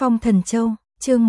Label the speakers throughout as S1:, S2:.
S1: Phong Thần Châu, chương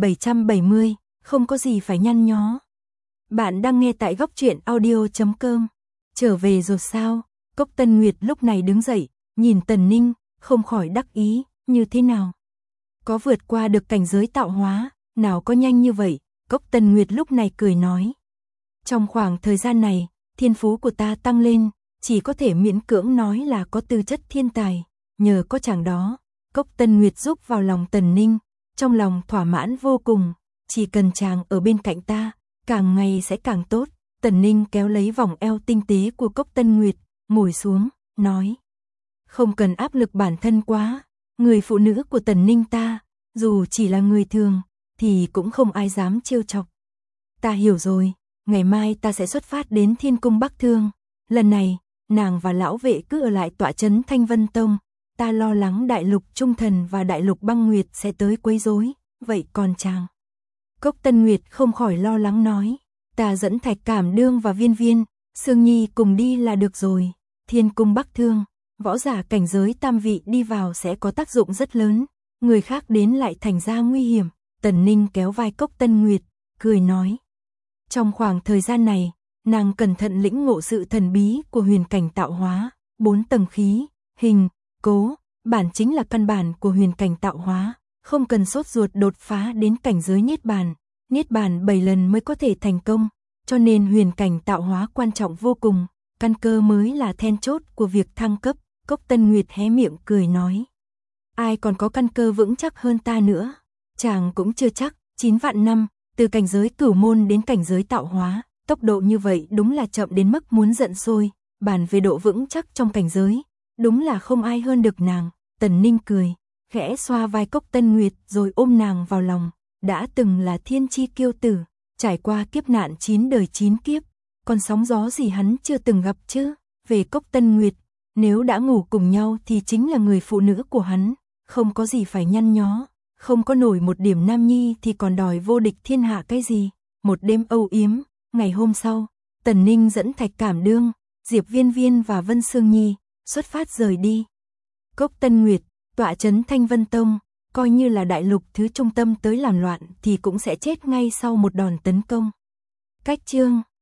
S1: 1770, không có gì phải nhăn nhó. Bạn đang nghe tại góc truyện audio.com. Trở về rồi sao? Cốc Tân Nguyệt lúc này đứng dậy, nhìn Tần Ninh, không khỏi đắc ý, như thế nào? Có vượt qua được cảnh giới tạo hóa, nào có nhanh như vậy? Cốc Tân Nguyệt lúc này cười nói. Trong khoảng thời gian này, thiên phú của ta tăng lên, chỉ có thể miễn cưỡng nói là có tư chất thiên tài, nhờ có chàng đó. Cốc Tân Nguyệt giúp vào lòng Tần Ninh, trong lòng thỏa mãn vô cùng, chỉ cần chàng ở bên cạnh ta, càng ngày sẽ càng tốt. Tần Ninh kéo lấy vòng eo tinh tế của Cốc Tân Nguyệt, ngồi xuống, nói. Không cần áp lực bản thân quá, người phụ nữ của Tần Ninh ta, dù chỉ là người thường, thì cũng không ai dám trêu chọc. Ta hiểu rồi, ngày mai ta sẽ xuất phát đến Thiên Cung Bắc Thương, lần này, nàng và lão vệ cứ ở lại tọa trấn Thanh Vân Tông. Ta lo lắng đại lục Trung Thần và đại lục Băng Nguyệt sẽ tới quấy rối, vậy còn chàng? Cốc Tân Nguyệt không khỏi lo lắng nói, ta dẫn Thạch Cảm Đương và Viên Viên, Sương Nhi cùng đi là được rồi. Thiên Cung Bắc Thương, võ giả cảnh giới tam vị đi vào sẽ có tác dụng rất lớn, người khác đến lại thành ra nguy hiểm. Tần Ninh kéo vai Cốc Tân Nguyệt, cười nói. Trong khoảng thời gian này, nàng cẩn thận lĩnh ngộ sự thần bí của huyền cảnh tạo hóa, 4 tầng khí, hình, cố, bản chính là căn bản của huyền cảnh tạo hóa, không cần sốt ruột đột phá đến cảnh giới niết bàn 7 lần mới có thể thành công, cho nên huyền cảnh tạo hóa quan trọng vô cùng, căn cơ mới là then chốt của việc thăng cấp. Cốc Tân Nguyệt hé miệng cười nói, ai còn có căn cơ vững chắc hơn ta nữa? Chàng cũng chưa chắc. 9 vạn năm, từ cảnh giới cửu môn đến cảnh giới tạo hóa, tốc độ như vậy đúng là chậm đến mức muốn giận sôi, bàn về độ vững chắc trong cảnh giới, đúng là không ai hơn được nàng. Tần Ninh cười, khẽ xoa vai Cốc Tân Nguyệt rồi ôm nàng vào lòng, đã từng là thiên chi kiêu tử, trải qua kiếp nạn 9 đời 9 kiếp, còn sóng gió gì hắn chưa từng gặp chứ? Về Cốc Tân Nguyệt, nếu đã ngủ cùng nhau thì chính là người phụ nữ của hắn, không có gì phải nhăn nhó, không có nổi một điểm nam nhi thì còn đòi vô địch thiên hạ cái gì? Một đêm âu yếm, ngày hôm sau, Tần Ninh dẫn Thạch Cảm Đương, Diệp Viên Viên và Vân Sương Nhi xuất phát rời đi. Cốc Tân Nguyệt, tọa trấn Thanh Vân Tông, coi như là đại lục thứ trung tâm tới làm loạn thì cũng sẽ chết ngay sau một đòn tấn công. Cách chương